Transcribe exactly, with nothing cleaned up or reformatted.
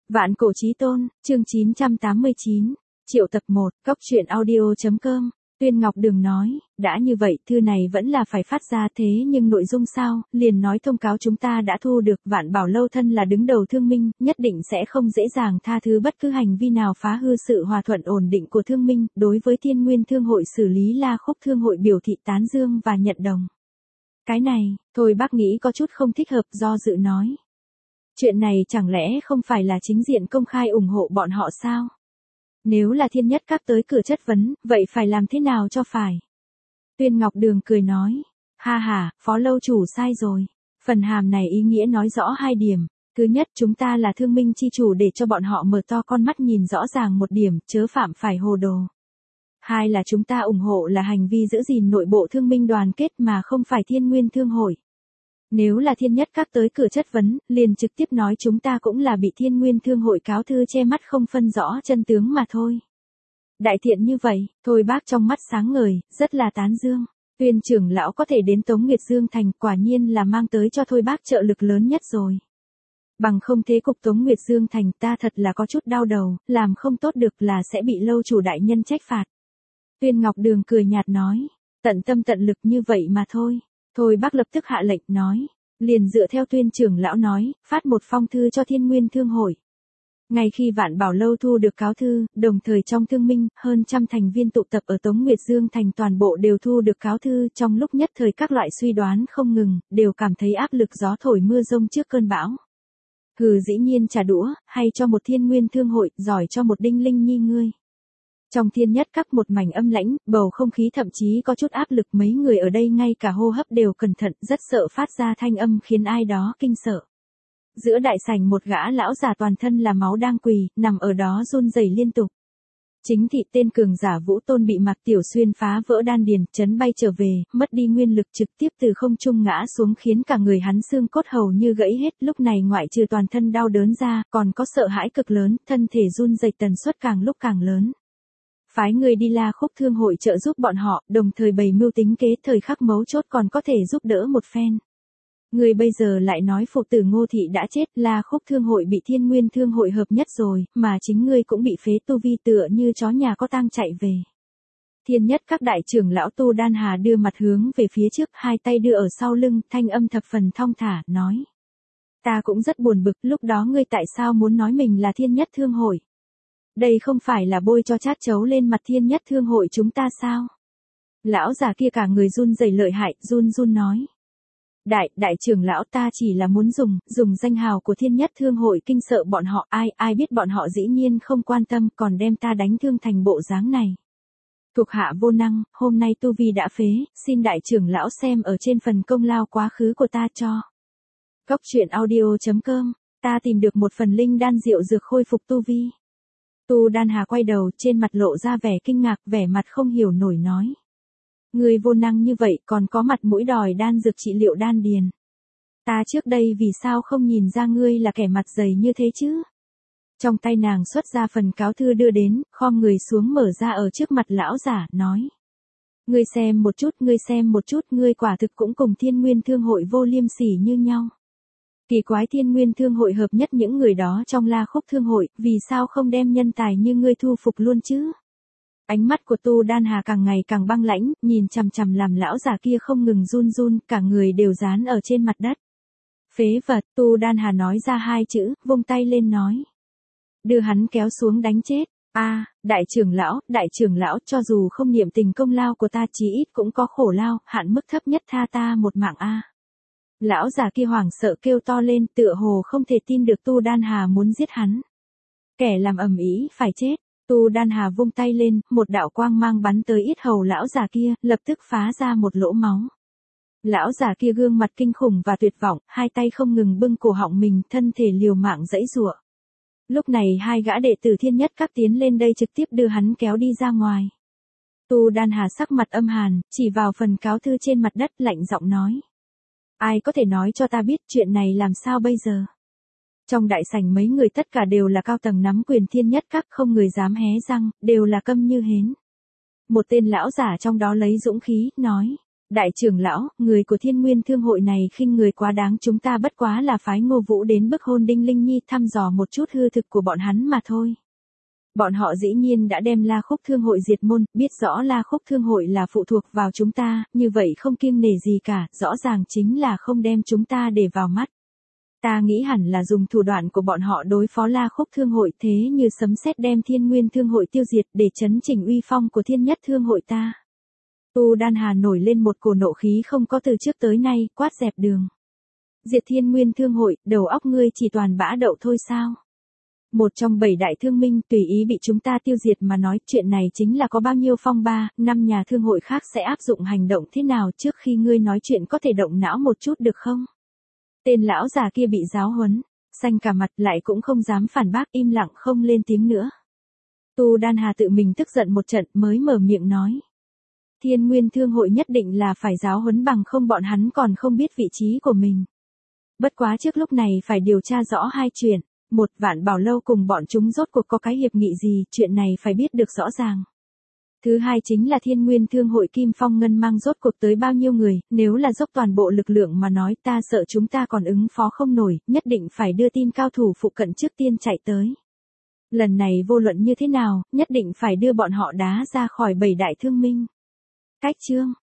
Vạn cổ chí tôn, chương chín trăm tám mươi chín, triệu tập một, cóc truyện audio.com, Tuyên Ngọc Đường nói, đã như vậy thư này vẫn là phải phát ra thế nhưng nội dung sao, liền nói thông cáo chúng ta đã thu được Vạn Bảo Lâu thân là đứng đầu thương minh, nhất định sẽ không dễ dàng tha thứ bất cứ hành vi nào phá hư sự hòa thuận ổn định của thương minh, đối với Thiên Nguyên Thương hội xử lý La Khúc Thương hội biểu thị tán dương và nhận đồng. Cái này, thôi bác nghĩ có chút không thích hợp do dự nói. Chuyện này chẳng lẽ không phải là chính diện công khai ủng hộ bọn họ sao? Nếu là Thiên Nhất Các tới cửa chất vấn, vậy phải làm thế nào cho phải? Tuyên Ngọc Đường cười nói, ha ha, Phó Lâu chủ sai rồi. Phần hàm này ý nghĩa nói rõ hai điểm. Thứ nhất, chúng ta là thương minh chi chủ để cho bọn họ mở to con mắt nhìn rõ ràng một điểm, chớ phạm phải hồ đồ. Hai là chúng ta ủng hộ là hành vi giữ gìn nội bộ thương minh đoàn kết mà không phải Thiên Nguyên Thương hội. Nếu là Thiên Nhất Các tới cửa chất vấn, liền trực tiếp nói chúng ta cũng là bị Thiên Nguyên Thương hội cáo thư che mắt không phân rõ chân tướng mà thôi. Đại thiện như vậy, thôi bác trong mắt sáng ngời, rất là tán dương. Tuyên trưởng lão có thể đến Tống Nguyệt Dương Thành, quả nhiên là mang tới cho thôi bác trợ lực lớn nhất rồi. Bằng không thế cục Tống Nguyệt Dương Thành ta thật là có chút đau đầu, làm không tốt được là sẽ bị lâu chủ đại nhân trách phạt. Tuyên Ngọc Đường cười nhạt nói, tận tâm tận lực như vậy mà thôi. Thôi bác lập tức hạ lệnh nói, liền dựa theo Tuyên trưởng lão nói, phát một phong thư cho Thiên Nguyên Thương hội. Ngay khi Vạn Bảo Lâu thu được cáo thư, đồng thời trong thương minh, hơn trăm thành viên tụ tập ở Tống Nguyệt Dương Thành toàn bộ đều thu được cáo thư, trong lúc nhất thời các loại suy đoán không ngừng, đều cảm thấy áp lực gió thổi mưa rông trước cơn bão. Hừ, dĩ nhiên trả đũa, hay cho một Thiên Nguyên Thương hội, giỏi cho một Đinh Linh Nhi ngươi. Trong Thiên Nhất Các một mảnh âm lãnh, bầu không khí thậm chí có chút áp lực, mấy người ở đây ngay cả hô hấp đều cẩn thận, rất sợ phát ra thanh âm khiến ai đó kinh sợ. Giữa đại sảnh một gã lão già toàn thân là máu đang quỳ, nằm ở đó run rẩy liên tục. Chính thị tên cường giả Vũ Tôn bị Mạc Tiểu Xuyên phá vỡ đan điền, chấn bay trở về, mất đi nguyên lực trực tiếp từ không trung ngã xuống khiến cả người hắn xương cốt hầu như gãy hết, lúc này ngoại trừ toàn thân đau đớn ra, còn có sợ hãi cực lớn, thân thể run rẩy tần suất càng lúc càng lớn. Phái người đi La Khúc Thương hội trợ giúp bọn họ, đồng thời bày mưu tính kế thời khắc mấu chốt còn có thể giúp đỡ một phen. Người bây giờ lại nói phụ tử Ngô Thị đã chết, La Khúc Thương hội bị Thiên Nguyên Thương hội hợp nhất rồi, mà chính ngươi cũng bị phế tu vi tựa như chó nhà có tang chạy về. Thiên Nhất Các đại trưởng lão Tu Đan Hà đưa mặt hướng về phía trước, hai tay đưa ở sau lưng, thanh âm thập phần thong thả, nói. Ta cũng rất buồn bực, lúc đó ngươi tại sao muốn nói mình là Thiên Nhất Thương hội? Đây không phải là bôi cho chát chấu lên mặt Thiên Nhất Thương hội chúng ta sao? Lão già kia cả người run rẩy lợi hại, run run nói. Đại, đại trưởng lão ta chỉ là muốn dùng, dùng danh hào của Thiên Nhất Thương hội kinh sợ bọn họ, ai, ai biết bọn họ dĩ nhiên không quan tâm còn đem ta đánh thương thành bộ dáng này. Thuộc hạ vô năng, hôm nay tu vi đã phế, xin đại trưởng lão xem ở trên phần công lao quá khứ của ta cho. Cóc truyện audio.com, ta tìm được một phần linh đan diệu dược khôi phục tu vi. Tu Đan Hà quay đầu, trên mặt lộ ra vẻ kinh ngạc, vẻ mặt không hiểu nổi nói. Người vô năng như vậy còn có mặt mũi đòi đan dược trị liệu đan điền. Ta trước đây vì sao không nhìn ra ngươi là kẻ mặt dày như thế chứ? Trong tay nàng xuất ra phần cáo thư đưa đến, khom người xuống mở ra ở trước mặt lão giả, nói. Ngươi xem một chút, ngươi xem một chút, ngươi quả thực cũng cùng Thiên Nguyên Thương hội vô liêm sỉ như nhau. Kỳ quái, Thiên Nguyên Thương hội hợp nhất những người đó trong La Khúc Thương hội, vì sao không đem nhân tài như ngươi thu phục luôn chứ? Ánh mắt của Tu Đan Hà càng ngày càng băng lãnh, nhìn chằm chằm làm lão già kia không ngừng run run, cả người đều dán ở trên mặt đất. Phế vật, Tu Đan Hà nói ra hai chữ, vung tay lên nói. Đưa hắn kéo xuống đánh chết. A, à, đại trưởng lão, đại trưởng lão, cho dù không niệm tình công lao của ta chí ít cũng có khổ lao, hạn mức thấp nhất tha ta một mạng a. À. Lão già kia hoảng sợ kêu to lên, tựa hồ không thể tin được Tu Đan Hà muốn giết hắn. Kẻ làm ầm ĩ phải chết. Tu Đan Hà vung tay lên, một đạo quang mang bắn tới yết hầu lão già kia, lập tức phá ra một lỗ máu. Lão già kia gương mặt kinh khủng và tuyệt vọng, hai tay không ngừng bưng cổ họng mình, thân thể liều mạng giãy giụa. Lúc này hai gã đệ tử Thiên Nhất Các tiến lên đây trực tiếp đưa hắn kéo đi ra ngoài. Tu Đan Hà sắc mặt âm hàn, chỉ vào phần cáo thư trên mặt đất, lạnh giọng nói. Ai có thể nói cho ta biết chuyện này làm sao bây giờ? Trong đại sảnh mấy người tất cả đều là cao tầng nắm quyền Thiên Nhất Các, không người dám hé răng, đều là câm như hến. Một tên lão giả trong đó lấy dũng khí, nói. Đại trưởng lão, người của Thiên Nguyên Thương hội này khinh người quá đáng, chúng ta bất quá là phái Ngô Vũ đến bức hôn Đinh Linh Nhi thăm dò một chút hư thực của bọn hắn mà thôi. Bọn họ dĩ nhiên đã đem La Khúc Thương hội diệt môn, biết rõ La Khúc Thương hội là phụ thuộc vào chúng ta, như vậy không kiêng nể gì cả, rõ ràng chính là không đem chúng ta để vào mắt. Ta nghĩ hẳn là dùng thủ đoạn của bọn họ đối phó La Khúc Thương hội, thế như sấm sét đem Thiên Nguyên Thương hội tiêu diệt để chấn chỉnh uy phong của Thiên Nhất Thương hội ta. Tu Đan Hà nổi lên một cổ nộ khí không có từ trước tới nay, quát dẹp đường. Diệt Thiên Nguyên Thương hội, đầu óc ngươi chỉ toàn bã đậu thôi sao? Một trong bảy đại thương minh tùy ý bị chúng ta tiêu diệt mà nói, chuyện này chính là có bao nhiêu phong ba, năm nhà thương hội khác sẽ áp dụng hành động thế nào, trước khi ngươi nói chuyện có thể động não một chút được không? Tên lão già kia bị giáo huấn, xanh cả mặt lại cũng không dám phản bác, im lặng không lên tiếng nữa. Tu Đan Hà tự mình tức giận một trận mới mở miệng nói. Thiên Nguyên Thương hội nhất định là phải giáo huấn, bằng không bọn hắn còn không biết vị trí của mình. Bất quá trước lúc này phải điều tra rõ hai chuyện. Một, Vạn Bảo Lâu cùng bọn chúng rốt cuộc có cái hiệp nghị gì, chuyện này phải biết được rõ ràng. Thứ hai chính là Thiên Nguyên Thương hội Kim Phong Ngân mang rốt cuộc tới bao nhiêu người, nếu là dốc toàn bộ lực lượng mà nói, ta sợ chúng ta còn ứng phó không nổi, nhất định phải đưa tin cao thủ phụ cận trước tiên chạy tới. Lần này vô luận như thế nào, nhất định phải đưa bọn họ đá ra khỏi bảy đại thương minh. Cách chương